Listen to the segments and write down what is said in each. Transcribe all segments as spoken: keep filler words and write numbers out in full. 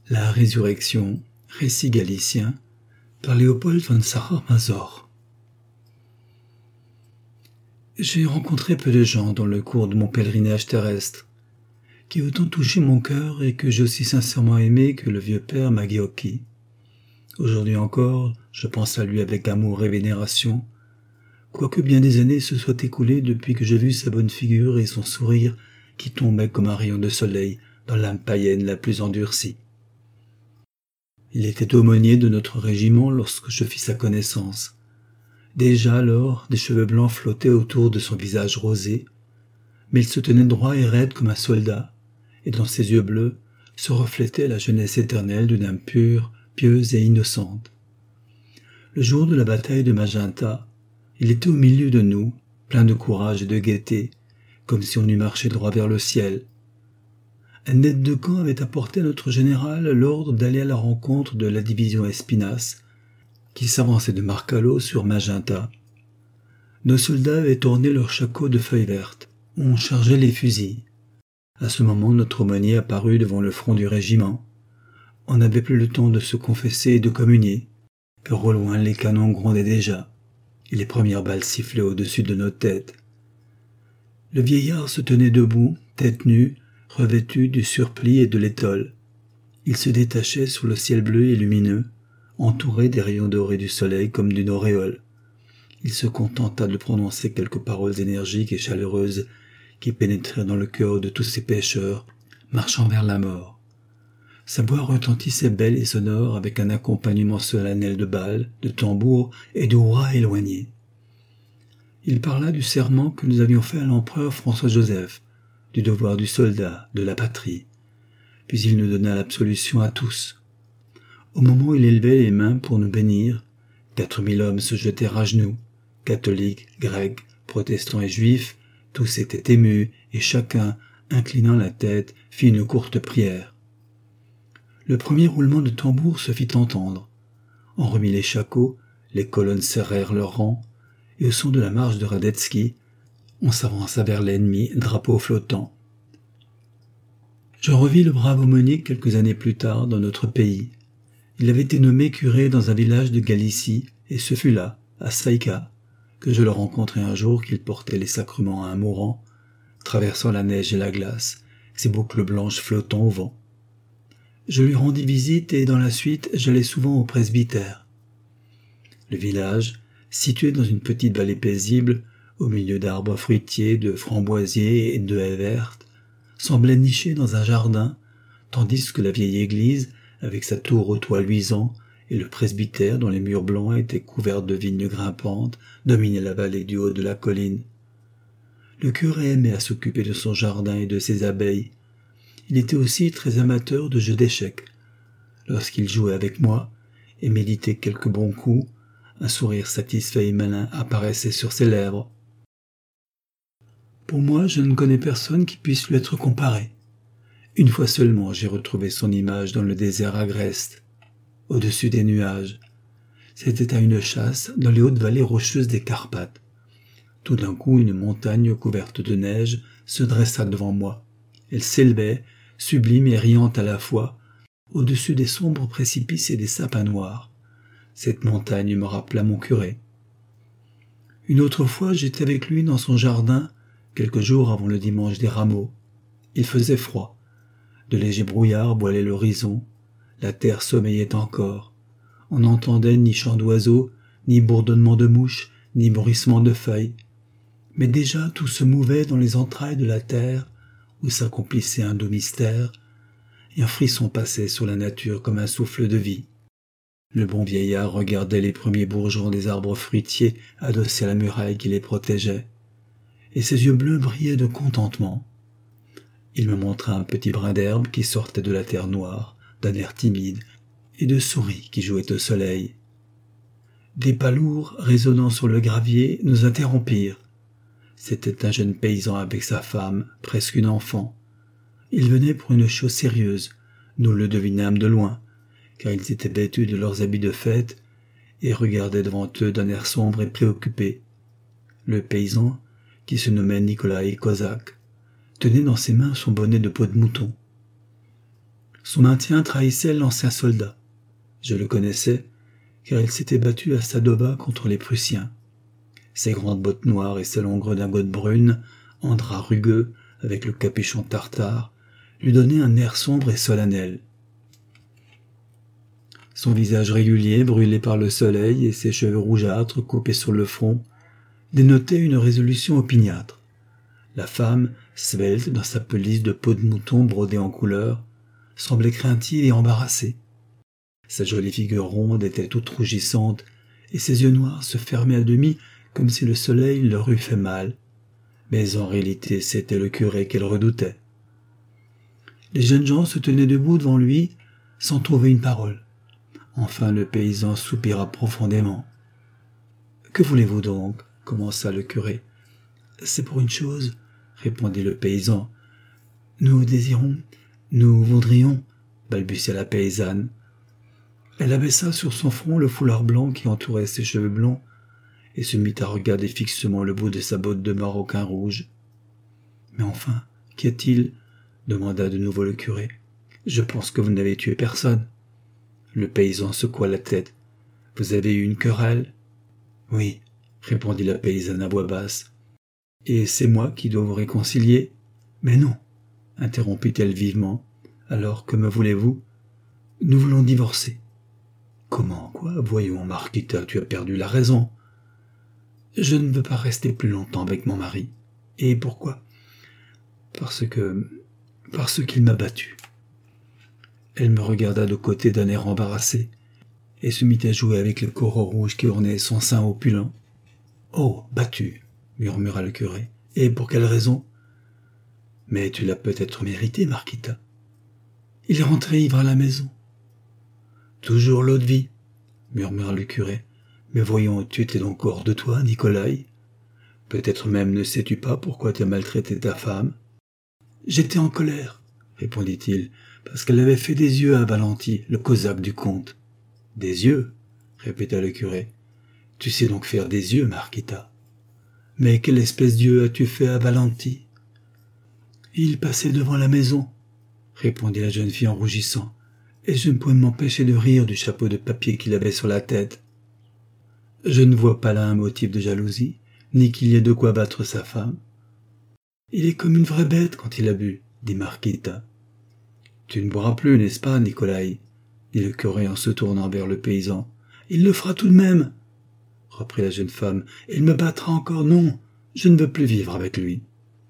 La résurrection, récit galicien, par Léopold von Sacher-Masoch. J'ai rencontré peu de gens dans le cours de mon pèlerinage terrestre, qui ont autant touché mon cœur et que j'ai aussi sincèrement aimé que le vieux père Magioki. Aujourd'hui encore, je pense à lui avec amour et vénération, quoique bien des années se soient écoulées depuis que j'ai vu sa bonne figure et son sourire qui tombait comme un rayon de soleil dans l'âme païenne la plus endurcie. Il était aumônier de notre régiment lorsque je fis sa connaissance. Déjà alors, des cheveux blancs flottaient autour de son visage rosé, mais il se tenait droit et raide comme un soldat, et dans ses yeux bleus se reflétait la jeunesse éternelle d'une âme pure, pieuse et innocente. Le jour de la bataille de Magenta, il était au milieu de nous, plein de courage et de gaieté, comme si on eût marché droit vers le ciel. Un aide de camp avait apporté à notre général l'ordre d'aller à la rencontre de la division Espinas, qui s'avançait de Marcalo sur Magenta. Nos soldats avaient tourné leurs shakos de feuilles vertes. On chargeait les fusils. À ce moment, notre aumônier apparut devant le front du régiment. On n'avait plus le temps de se confesser et de communier, car au loin les canons grondaient déjà, et les premières balles sifflaient au-dessus de nos têtes. Le vieillard se tenait debout, tête nue, revêtu du surplis et de l'étole. Il se détachait sur le ciel bleu et lumineux, entouré des rayons dorés du soleil comme d'une auréole. Il se contenta de prononcer quelques paroles énergiques et chaleureuses qui pénétraient dans le cœur de tous ces pêcheurs, marchant vers la mort. Sa voix retentissait belle et sonore avec un accompagnement solennel de balles, de tambours et de hurrahs éloignés. Il parla du serment que nous avions fait à l'empereur François-Joseph, du devoir du soldat, de la patrie. Puis il nous donna l'absolution à tous. Au moment où il élevait les mains pour nous bénir, quatre mille hommes se jetèrent à genoux, catholiques, grecs, protestants et juifs, tous étaient émus et chacun, inclinant la tête, fit une courte prière. Le premier roulement de tambour se fit entendre. On remit les shakos, les colonnes serrèrent leurs rangs, et au son de la marche de Radetzky, on s'avança vers l'ennemi, drapeau flottant. Je revis le brave aumônier quelques années plus tard dans notre pays. Il avait été nommé curé dans un village de Galicie, et ce fut là, à Svaïka, que je le rencontrai un jour qu'il portait les sacrements à un mourant, traversant la neige et la glace, ses boucles blanches flottant au vent. Je lui rendis visite et dans la suite, j'allais souvent au presbytère. Le village, situé dans une petite vallée paisible, au milieu d'arbres fruitiers, de framboisiers et de haies vertes, semblait niché dans un jardin, tandis que la vieille église, avec sa tour aux toits luisants, et le presbytère dont les murs blancs étaient couverts de vignes grimpantes, dominaient la vallée du haut de la colline. Le curé aimait à s'occuper de son jardin et de ses abeilles. Il était aussi très amateur de jeux d'échecs. Lorsqu'il jouait avec moi et méditait quelques bons coups, un sourire satisfait et malin apparaissait sur ses lèvres. Pour moi, je ne connais personne qui puisse lui être comparé. Une fois seulement, j'ai retrouvé son image dans le désert agreste, au-dessus des nuages. C'était à une chasse dans les hautes vallées rocheuses des Carpates. Tout d'un coup, une montagne couverte de neige se dressa devant moi. Elle s'élevait, sublime et riante à la fois, au-dessus des sombres précipices et des sapins noirs. Cette montagne me rappela mon curé. Une autre fois, j'étais avec lui dans son jardin, quelques jours avant le dimanche des rameaux. Il faisait froid. De légers brouillards voilaient l'horizon. La terre sommeillait encore. On n'entendait ni chant d'oiseaux, ni bourdonnement de mouches, ni bruissement de feuilles. Mais déjà tout se mouvait dans les entrailles de la terre, où s'accomplissait un doux mystère, et un frisson passait sur la nature comme un souffle de vie. Le bon vieillard regardait les premiers bourgeons des arbres fruitiers adossés à la muraille qui les protégeait, et ses yeux bleus brillaient de contentement. Il me montra un petit brin d'herbe qui sortait de la terre noire, d'un air timide, et de souris qui jouaient au soleil. Des pas lourds résonnant sur le gravier nous interrompirent. C'était un jeune paysan avec sa femme, presque une enfant. Ils venaient pour une chose sérieuse, nous le devinâmes de loin, car ils étaient vêtus de leurs habits de fête et regardaient devant eux d'un air sombre et préoccupé. Le paysan, qui se nommait Nikolai Kozak, tenait dans ses mains son bonnet de peau de mouton. Son maintien trahissait l'ancien soldat. Je le connaissais, car il s'était battu à Sadova contre les Prussiens. Ses grandes bottes noires et ses longues redingotes brunes, en drap rugueux, avec le capuchon tartare, lui donnaient un air sombre et solennel. Son visage régulier, brûlé par le soleil, et ses cheveux rougeâtres coupés sur le front, dénotaient une résolution opiniâtre. La femme, svelte dans sa pelisse de peau de mouton brodée en couleurs, semblait craintive et embarrassée. Sa jolie figure ronde était toute rougissante, et ses yeux noirs se fermaient à demi comme si le soleil leur eût fait mal. Mais en réalité, c'était le curé qu'elle redoutait. Les jeunes gens se tenaient debout devant lui, sans trouver une parole. Enfin, le paysan soupira profondément. « Que voulez-vous donc ?» commença le curé. « C'est pour une chose, » répondit le paysan. « Nous désirons, nous voudrions, » balbutia la paysanne. Elle abaissa sur son front le foulard blanc qui entourait ses cheveux blonds et se mit à regarder fixement le bout de sa botte de maroquin rouge. « Mais enfin, qu'y a-t-il » demanda de nouveau le curé. « Je pense que vous n'avez tué personne. » Le paysan secoua la tête. « Vous avez eu une querelle ?»« Oui, » répondit la paysanne à voix basse. « Et c'est moi qui dois vous réconcilier ?»« Mais non, » interrompit-elle vivement. « Alors, que me voulez-vous ? Nous voulons divorcer. »« Comment, quoi ? Voyons, Marquita, tu as perdu la raison. »« Je ne veux pas rester plus longtemps avec mon mari. »« Et pourquoi ? » ?»« Parce que... parce qu'il m'a battu. » Elle me regarda de côté d'un air embarrassé et se mit à jouer avec le coraux rouge qui ornait son sein opulent. « Oh, battu !» murmura le curé. « Et pour quelle raison ? » ?»« Mais tu l'as peut-être mérité, Marquita. » Il est rentré ivre à la maison. « Toujours l'eau de vie !» murmura le curé. « Mais voyons, tu étais donc hors de toi, Nicolai. Peut-être même ne sais-tu pas pourquoi tu as maltraité ta femme. »« J'étais en colère, » répondit-il, parce qu'elle avait fait des yeux à Valenti, le cosaque du comte. « Des yeux ?» répéta le curé. « Tu sais donc faire des yeux, Marquita. Mais quelle espèce d'yeux as-tu fait à Valenti ?»« Il passait devant la maison, » répondit la jeune fille en rougissant, et je ne pouvais m'empêcher de rire du chapeau de papier qu'il avait sur la tête. « Je ne vois pas là un motif de jalousie, ni qu'il y ait de quoi battre sa femme. »« Il est comme une vraie bête quand il a bu, » dit Marquita. « Tu ne boiras plus, n'est-ce pas, Nicolai ?» dit le curé en se tournant vers le paysan. « Il le fera tout de même, » reprit la jeune femme. « Il me battra encore, non, je ne veux plus vivre avec lui. »«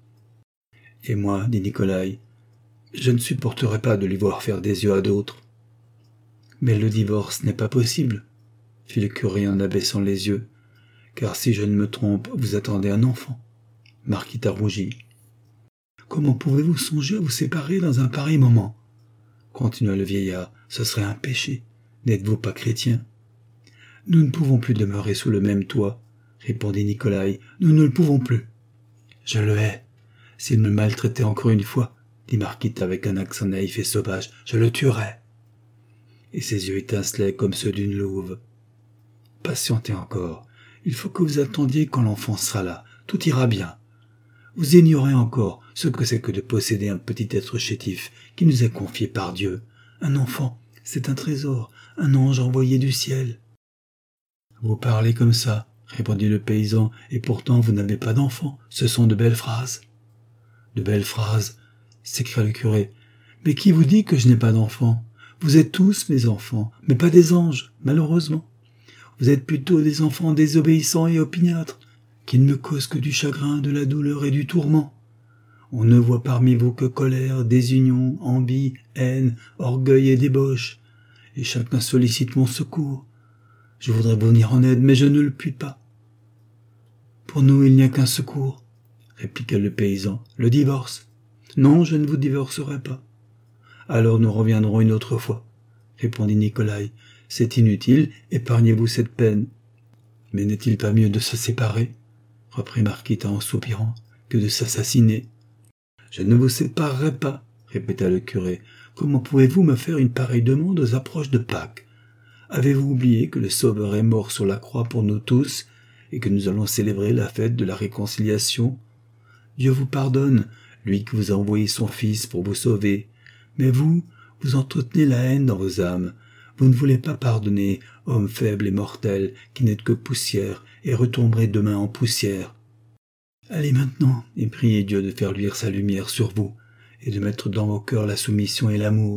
Et moi, » dit Nicolai, « je ne supporterai pas de lui voir faire des yeux à d'autres. »« Mais le divorce n'est pas possible, » fit le curé en abaissant les yeux, « car si je ne me trompe, vous attendez un enfant. » Marquita rougit. « Comment pouvez-vous songer à vous séparer dans un pareil moment ?» continua le vieillard. « Ce serait un péché. N'êtes-vous pas chrétien ?»« Nous ne pouvons plus demeurer sous le même toit, » répondit Nicolai. « Nous ne le pouvons plus. »« Je le hais. S'il me maltraitait encore une fois, » dit Marquita avec un accent naïf et sauvage, « je le tuerais. » Et ses yeux étincelaient comme ceux d'une louve. « Patientez encore. Il faut que vous attendiez quand l'enfant sera là. Tout ira bien. Vous ignorez encore ce que c'est que de posséder un petit être chétif qui nous est confié par Dieu. Un enfant, c'est un trésor, un ange envoyé du ciel. »« Vous parlez comme ça, » répondit le paysan, « et pourtant vous n'avez pas d'enfant. Ce sont de belles phrases. »« De belles phrases » s'écria le curé. « Mais qui vous dit que je n'ai pas d'enfant ? Vous êtes tous mes enfants, mais pas des anges, malheureusement. Vous êtes plutôt des enfants désobéissants et opiniâtres, qui ne me causent que du chagrin, de la douleur et du tourment. On ne voit parmi vous que colère, désunion, envie, haine, orgueil et débauche, et chacun sollicite mon secours. Je voudrais vous venir en aide, mais je ne le puis pas. »« Pour nous, il n'y a qu'un secours, » répliqua le paysan, « le divorce. »« Non, je ne vous divorcerai pas. »« Alors nous reviendrons une autre fois, » répondit Nicolai. « C'est inutile, épargnez-vous cette peine. »« Mais n'est-il pas mieux de se séparer, » reprit Marquita en soupirant, « que de s'assassiner. »« Je ne vous séparerai pas, » répéta le curé. « Comment pouvez-vous me faire une pareille demande aux approches de Pâques ? Avez-vous oublié que le Sauveur est mort sur la croix pour nous tous et que nous allons célébrer la fête de la réconciliation ? Dieu vous pardonne, lui qui vous a envoyé son Fils pour vous sauver. Mais vous, Vous entretenez la haine dans vos âmes. Vous ne voulez pas pardonner, hommes faibles et mortels, qui n'êtes que poussière et retomberez demain en poussière. Allez maintenant et priez Dieu de faire luire sa lumière sur vous et de mettre dans vos cœurs la soumission et l'amour. »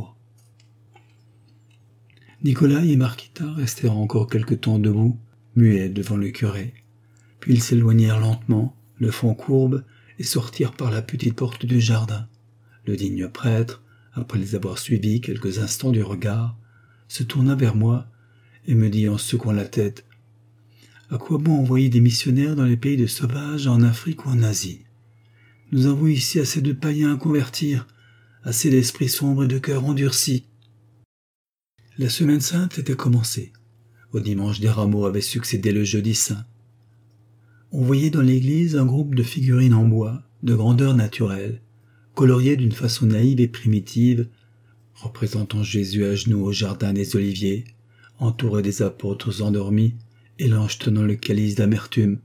Nicolas et Marquita restèrent encore quelque temps debout, muets devant le curé. Puis ils s'éloignèrent lentement, le front courbe, et sortirent par la petite porte du jardin. Le digne prêtre, après les avoir suivis quelques instants du regard, se tourna vers moi et me dit en secouant la tête « À quoi bon envoyer des missionnaires dans les pays de sauvages, en Afrique ou en Asie? Nous avons ici assez de païens à convertir, assez d'esprits sombres et de cœurs endurcis. » La semaine sainte était commencée. Au dimanche des rameaux avait succédé le jeudi saint. On voyait dans l'église un groupe de figurines en bois, de grandeur naturelle, coloriées d'une façon naïve et primitive, représentant Jésus à genoux au jardin des Oliviers, entouré des apôtres endormis, et l'ange tenant le calice d'amertume.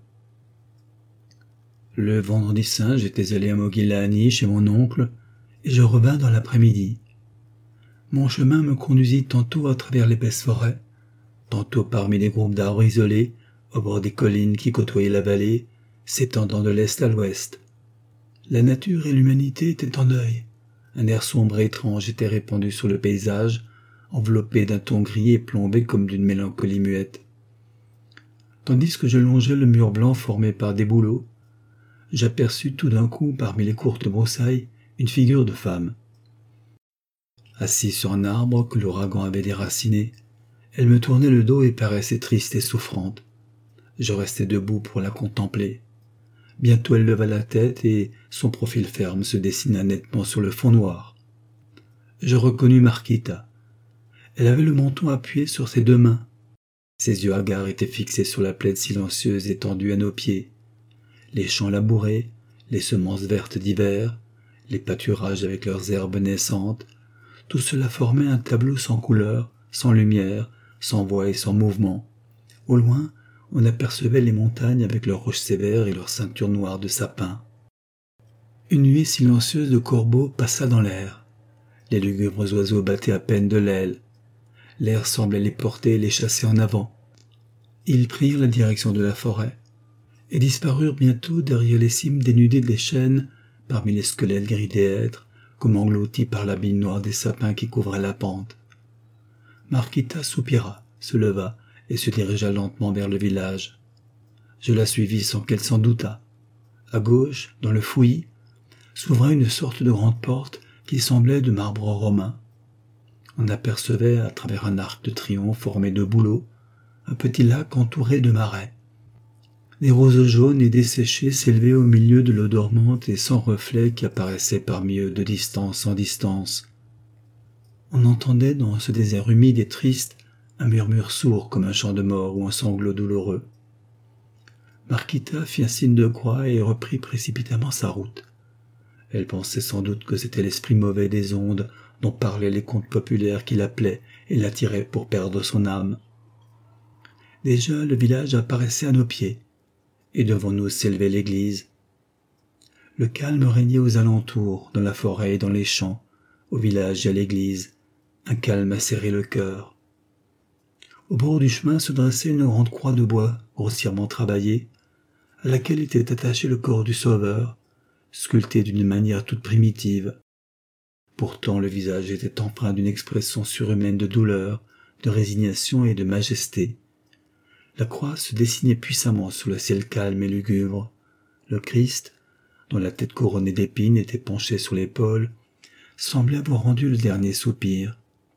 Le vendredi saint, j'étais allé à Mogilani chez mon oncle, et je revins dans l'après-midi. Mon chemin me conduisit tantôt à travers l'épaisse forêt, tantôt parmi des groupes d'arbres isolés, au bord des collines qui côtoyaient la vallée, s'étendant de l'est à l'ouest. La nature et l'humanité étaient en deuil. Un air sombre et étrange était répandu sur le paysage, enveloppé d'un ton gris et plombé comme d'une mélancolie muette. Tandis que je longeais le mur blanc formé par des bouleaux, j'aperçus tout d'un coup, parmi les courtes broussailles, une figure de femme. Assise sur un arbre que l'ouragan avait déraciné, elle me tournait le dos et paraissait triste et souffrante. Je restai debout pour la contempler. Bientôt elle leva la tête et son profil ferme se dessina nettement sur le fond noir. Je reconnus Marquita. Elle avait le menton appuyé sur ses deux mains. Ses yeux hagards étaient fixés sur la plaine silencieuse étendue à nos pieds. Les champs labourés, les semences vertes d'hiver, les pâturages avec leurs herbes naissantes, tout cela formait un tableau sans couleur, sans lumière, sans voix et sans mouvement. Au loin, on apercevait les montagnes avec leurs roches sévères et leurs ceintures noires de sapins. Une nuée silencieuse de corbeaux passa dans l'air. Les lugubres oiseaux battaient à peine de l'aile. L'air semblait les porter et les chasser en avant. Ils prirent la direction de la forêt et disparurent bientôt derrière les cimes dénudées des chênes, parmi les squelettes gris des hêtres, comme engloutis par l'habit noir des sapins qui couvraient la pente. Marquita soupira, se leva et se dirigea lentement vers le village. Je la suivis sans qu'elle s'en doutât. À gauche, dans le fouillis, s'ouvrait une sorte de grande porte qui semblait de marbre romain. On apercevait, à travers un arc de triomphe formé de bouleaux, un petit lac entouré de marais. Des roses jaunes et desséchées s'élevaient au milieu de l'eau dormante et sans reflet qui apparaissait parmi eux de distance en distance. On entendait dans ce désert humide et triste un murmure sourd comme un chant de mort ou un sanglot douloureux. Marquita fit un signe de croix et reprit précipitamment sa route. Elle pensait sans doute que c'était l'esprit mauvais des ondes dont parlaient les contes populaires qui l'appelaient et l'attiraient pour perdre son âme. Déjà le village apparaissait à nos pieds, et devant nous s'élevait l'église. Le calme régnait aux alentours, dans la forêt et dans les champs, au village et à l'église, un calme à serrer le cœur. Au bord du chemin se dressait une grande croix de bois, grossièrement travaillée, à laquelle était attaché le corps du Sauveur, sculpté d'une manière toute primitive. Pourtant le visage était empreint d'une expression surhumaine de douleur, de résignation et de majesté. La croix se dessinait puissamment sous le ciel calme et lugubre. Le Christ, dont la tête couronnée d'épines était penchée sur l'épaule, semblait avoir rendu le dernier soupir.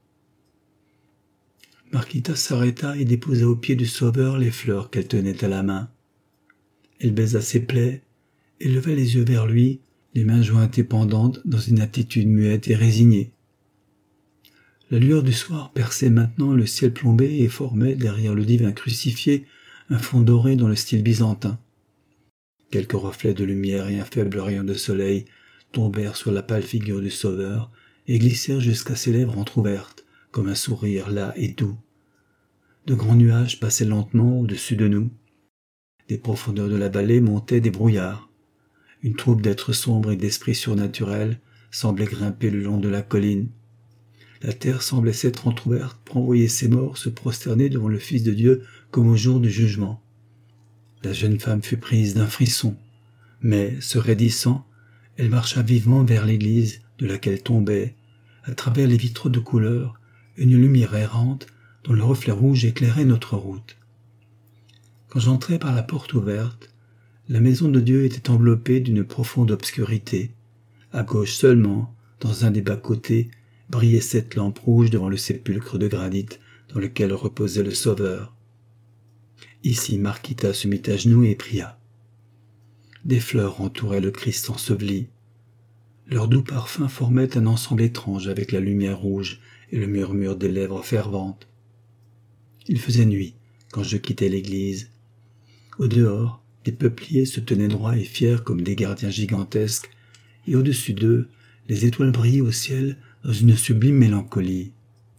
Marquita s'arrêta et déposa aux pieds du Sauveur les fleurs qu'elle tenait à la main. Elle baisa ses plaies et leva les yeux vers lui, les mains jointes et pendantes dans une attitude muette et résignée. La lueur du soir perçait maintenant le ciel plombé et formait, derrière le divin crucifié, un fond doré dans le style byzantin. Quelques reflets de lumière et un faible rayon de soleil tombèrent sur la pâle figure du Sauveur et glissèrent jusqu'à ses lèvres entr'ouvertes, comme un sourire las et doux. De grands nuages passaient lentement au-dessus de nous. Des profondeurs de la vallée montaient des brouillards. Une troupe d'êtres sombres et d'esprits surnaturels semblait grimper le long de la colline. La terre semblait s'être entr'ouverte pour envoyer ses morts se prosterner devant le Fils de Dieu comme au jour du jugement. La jeune femme fut prise d'un frisson, mais, se raidissant, elle marcha vivement vers l'église de laquelle tombait, à travers les vitraux de couleur, une lumière errante dont le reflet rouge éclairait notre route. Quand j'entrai par la porte ouverte, la maison de Dieu était enveloppée d'une profonde obscurité. À gauche seulement, dans un des bas-côtés, brillait cette lampe rouge devant le sépulcre de granit dans lequel reposait le Sauveur. Ici, Marquita se mit à genoux et pria. Des fleurs entouraient le Christ enseveli. Leur doux parfum formait un ensemble étrange avec la lumière rouge et le murmure des lèvres ferventes. Il faisait nuit quand je quittai l'église. Au dehors, des peupliers se tenaient droits et fiers comme des gardiens gigantesques, et au-dessus d'eux, les étoiles brillaient au ciel dans une sublime mélancolie.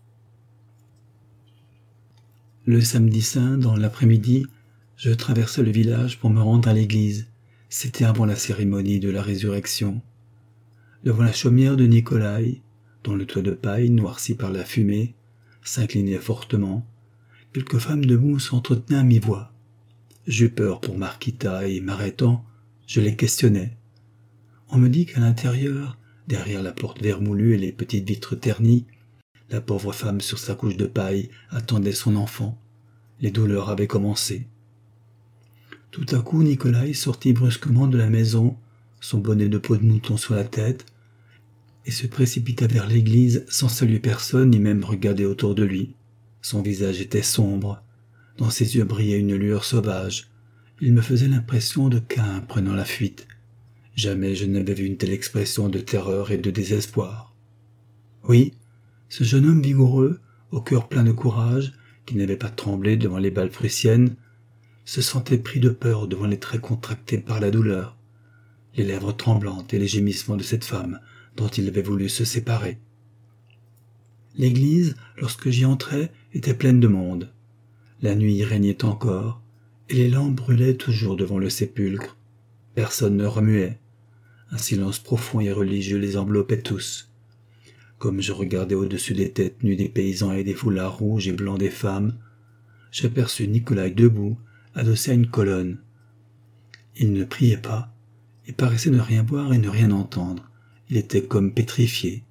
Le samedi saint, dans l'après-midi, je traversai le village pour me rendre à l'église. C'était avant la cérémonie de la résurrection. Devant la chaumière de Nicolai, dont le toit de paille, noirci par la fumée, s'inclinait fortement, quelques femmes debout s'entretenaient à mi-voix. J'eus peur pour Marquita et, m'arrêtant, je les questionnai. On me dit qu'à l'intérieur, derrière la porte vermoulue et les petites vitres ternies, la pauvre femme sur sa couche de paille attendait son enfant. Les douleurs avaient commencé. Tout à coup, Nicolai sortit brusquement de la maison, son bonnet de peau de mouton sur la tête, et se précipita vers l'église sans saluer personne ni même regarder autour de lui. Son visage était sombre. Dans ses yeux brillait une lueur sauvage. Il me faisait l'impression de Caïn prenant la fuite. Jamais je n'avais vu une telle expression de terreur et de désespoir. Oui, ce jeune homme vigoureux, au cœur plein de courage, qui n'avait pas tremblé devant les balles prussiennes, se sentait pris de peur devant les traits contractés par la douleur, les lèvres tremblantes et les gémissements de cette femme dont il avait voulu se séparer. L'église, lorsque j'y entrai, était pleine de monde. La nuit y régnait encore, et les lampes brûlaient toujours devant le sépulcre. Personne ne remuait. Un silence profond et religieux les enveloppait tous. Comme je regardais au-dessus des têtes nues des paysans et des foulards rouges et blancs des femmes, j'aperçus Nicolai debout, adossé à une colonne. Il ne priait pas, et paraissait ne rien voir et ne rien entendre. Il était comme pétrifié.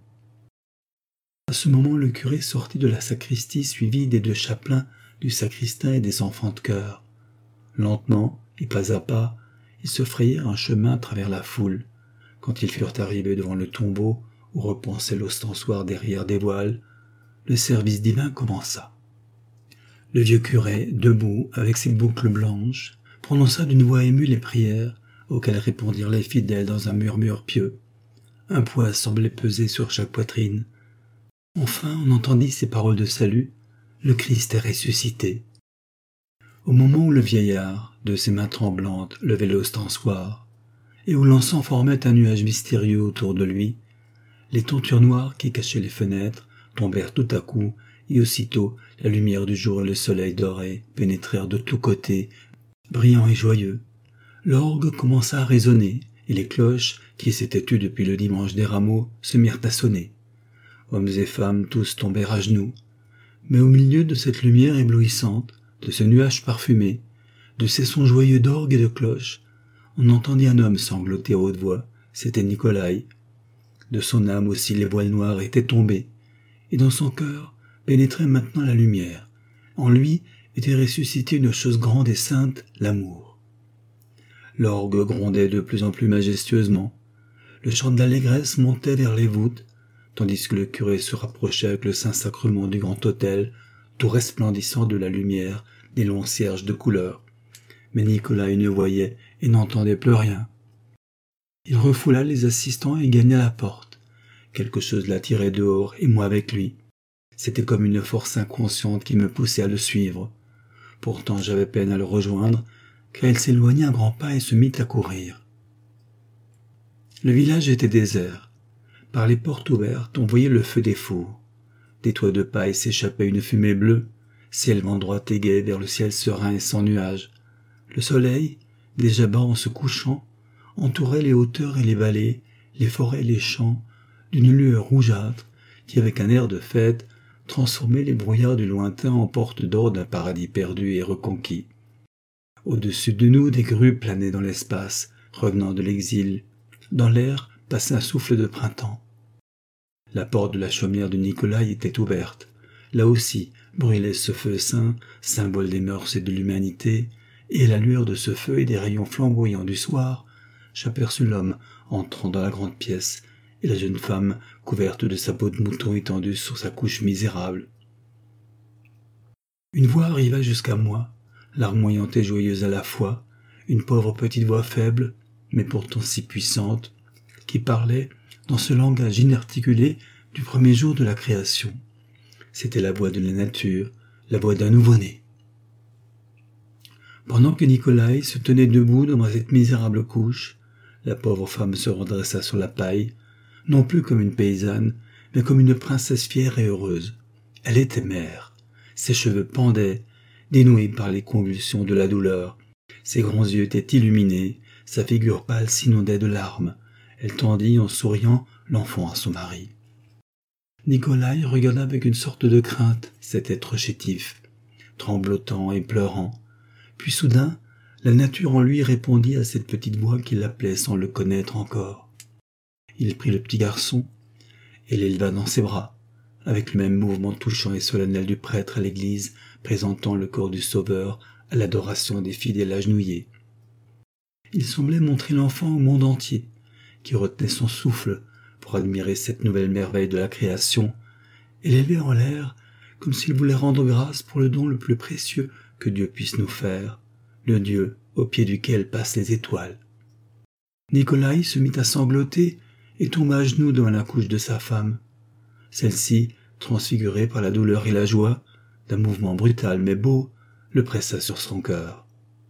À ce moment, le curé sortit de la sacristie suivi des deux chapelains, du sacristain et des enfants de chœur. Lentement, et pas à pas, ils se frayèrent un chemin à travers la foule. Quand ils furent arrivés devant le tombeau, où repensait l'ostensoir derrière des voiles, le service divin commença. Le vieux curé, debout, avec ses boucles blanches, prononça d'une voix émue les prières, auxquelles répondirent les fidèles dans un murmure pieux. Un poids semblait peser sur chaque poitrine. Enfin, on entendit ces paroles de salut. Le Christ est ressuscité. Au moment où le vieillard, de ses mains tremblantes, levait l'ostensoir, et où l'encens formait un nuage mystérieux autour de lui, les tentures noires qui cachaient les fenêtres tombèrent tout à coup, et aussitôt la lumière du jour et le soleil doré pénétrèrent de tous côtés, brillants et joyeux. L'orgue commença à résonner, et les cloches, qui s'étaient tues depuis le dimanche des rameaux, se mirent à sonner. Hommes et femmes tous tombèrent à genoux. Mais au milieu de cette lumière éblouissante, de ce nuage parfumé, de ces sons joyeux d'orgue et de cloches, on entendit un homme sangloter à haute voix. C'était Nicolai. De son âme aussi les voiles noires étaient tombés, et dans son cœur pénétrait maintenant la lumière. En lui était ressuscitée une chose grande et sainte, l'amour. L'orgue grondait de plus en plus majestueusement. Le chant de l'allégresse montait vers les voûtes, tandis que le curé se rapprochait avec le Saint-Sacrement du grand autel, tout resplendissant de la lumière des longs cierges de couleur. Mais Nicolai ne voyait et n'entendait plus rien. Il refoula les assistants et gagna la porte. Quelque chose l'attirait dehors et moi avec lui. C'était comme une force inconsciente qui me poussait à le suivre. Pourtant j'avais peine à le rejoindre, car il s'éloigna à grands pas et se mit à courir. Le village était désert. Par les portes ouvertes, on voyait le feu des fours. Des toits de paille s'échappait une fumée bleue, s'élevant droite et gaie vers le ciel serein et sans nuages. Le soleil, déjà bas en se couchant, entourait les hauteurs et les vallées, les forêts et les champs, d'une lueur rougeâtre qui, avec un air de fête, transformait les brouillards du lointain en porte d'or d'un paradis perdu et reconquis. Au-dessus de nous, des grues planaient dans l'espace, revenant de l'exil. Dans l'air passait un souffle de printemps. La porte de la chaumière de Nikolai était ouverte. Là aussi brûlait ce feu saint, symbole des mœurs et de l'humanité, et à la lueur de ce feu et des rayons flamboyants du soir, j'aperçus l'homme entrant dans la grande pièce, et la jeune femme couverte de sa peau de mouton étendue sur sa couche misérable. Une voix arriva jusqu'à moi, larmoyante et joyeuse à la fois, une pauvre petite voix faible, mais pourtant si puissante, qui parlait dans ce langage inarticulé du premier jour de la création. C'était la voix de la nature, la voix d'un nouveau-né. Pendant que Nikolai se tenait debout devant cette misérable couche, la pauvre femme se redressa sur la paille, non plus comme une paysanne, mais comme une princesse fière et heureuse. Elle était mère. Ses cheveux pendaient, dénoués par les convulsions de la douleur. Ses grands yeux étaient illuminés, sa figure pâle s'inondait de larmes. Elle tendit, en souriant, l'enfant à son mari. Nikolai regarda avec une sorte de crainte cet être chétif, tremblotant et pleurant. Puis soudain, la nature en lui répondit à cette petite voix qui l'appelait sans le connaître encore. Il prit le petit garçon et l'éleva dans ses bras, avec le même mouvement touchant et solennel du prêtre à l'église présentant le corps du Sauveur à l'adoration des fidèles agenouillés. Il semblait montrer l'enfant au monde entier, qui retenait son souffle pour admirer cette nouvelle merveille de la création, et l'élevait en l'air comme s'il voulait rendre grâce pour le don le plus précieux que Dieu puisse nous faire, le Dieu au pied duquel passent les étoiles. Nikolai se mit à sangloter et tomba à genoux devant la couche de sa femme. Celle-ci, transfigurée par la douleur et la joie, d'un mouvement brutal mais beau, le pressa sur son cœur.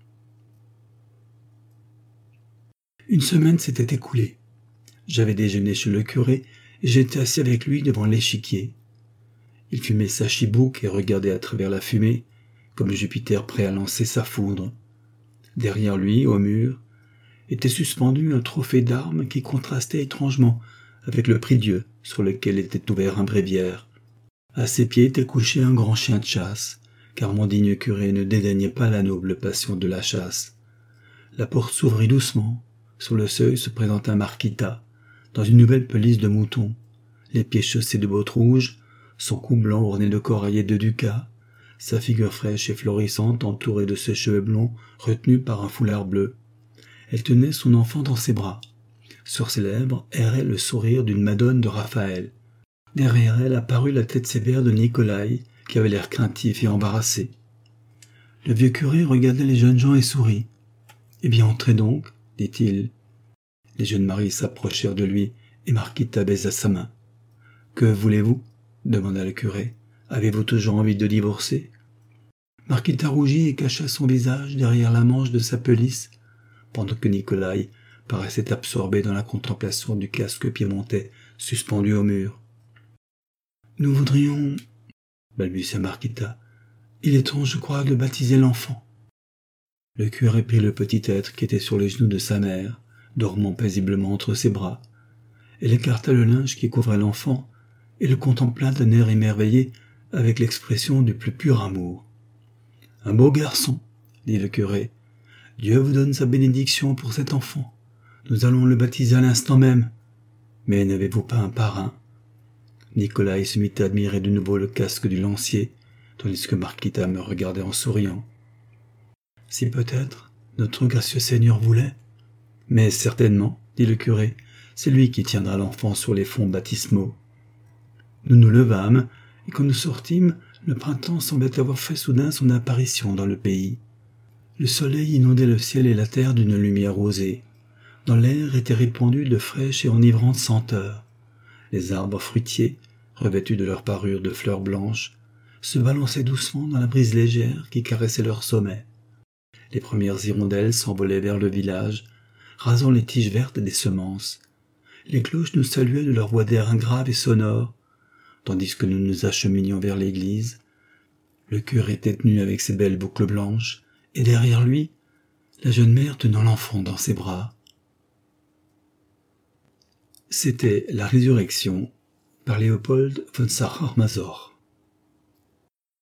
Une semaine s'était écoulée. J'avais déjeuné chez le curé et j'étais assis avec lui devant l'échiquier. Il fumait sa chibouque et regardait à travers la fumée, comme Jupiter prêt à lancer sa foudre. Derrière lui, au mur, était suspendu un trophée d'armes qui contrastait étrangement avec le prie-dieu sur lequel était ouvert un bréviaire. À ses pieds était couché un grand chien de chasse, car mon digne curé ne dédaignait pas la noble passion de la chasse. La porte s'ouvrit doucement. Sur le seuil se présenta Marquita, dans une nouvelle pelisse de mouton, les pieds chaussés de bottes rouges, son cou blanc orné de corail et de ducats, sa figure fraîche et florissante entourée de ses cheveux blonds retenus par un foulard bleu. Elle tenait son enfant dans ses bras. Sur ses lèvres errait le sourire d'une Madone de Raphaël. Derrière elle apparut la tête sévère de Nikolai, qui avait l'air craintif et embarrassé. Le vieux curé regardait les jeunes gens et sourit. « Eh bien, entrez donc, » dit-il. Les jeunes maris s'approchèrent de lui et Marquita baisa sa main. « Que voulez-vous » demanda le curé. « Avez-vous toujours envie de divorcer ?» Marquita rougit et cacha son visage derrière la manche de sa pelisse, pendant que Nikolai paraissait absorbé dans la contemplation du casque piémontais suspendu au mur. « Nous voudrions... » balbutia Marquita. « Il est temps, je crois, de baptiser l'enfant. » Le curé prit le petit être qui était sur les genoux de sa mère, dormant paisiblement entre ses bras. Elle écarta le linge qui couvrait l'enfant et le contempla d'un air émerveillé avec l'expression du plus pur amour. « Un beau garçon, » dit le curé. « Dieu vous donne sa bénédiction pour cet enfant. Nous allons le baptiser à l'instant même. Mais n'avez-vous pas un parrain ?» Nikolai se mit à admirer de nouveau le casque du lancier, tandis que Marquita me regardait en souriant. « Si peut-être notre gracieux Seigneur voulait. »« Mais certainement, » dit le curé, « c'est lui qui tiendra l'enfant sur les fonds baptismaux. » Nous nous levâmes, et quand nous sortîmes, le printemps semblait avoir fait soudain son apparition dans le pays. Le soleil inondait le ciel et la terre d'une lumière rosée. Dans l'air étaient répandues de fraîches et enivrantes senteurs. Les arbres fruitiers, revêtus de leur parure de fleurs blanches, se balançaient doucement dans la brise légère qui caressait leur sommet. Les premières hirondelles s'envolaient vers le village, rasant les tiges vertes des semences. Les cloches nous saluaient de leur voix d'air grave et sonore, tandis que nous nous acheminions vers l'église. Le curé était tenu avec ses belles boucles blanches, et derrière lui, la jeune mère tenant l'enfant dans ses bras. C'était la résurrection par Léopold von Sacher-Masoch.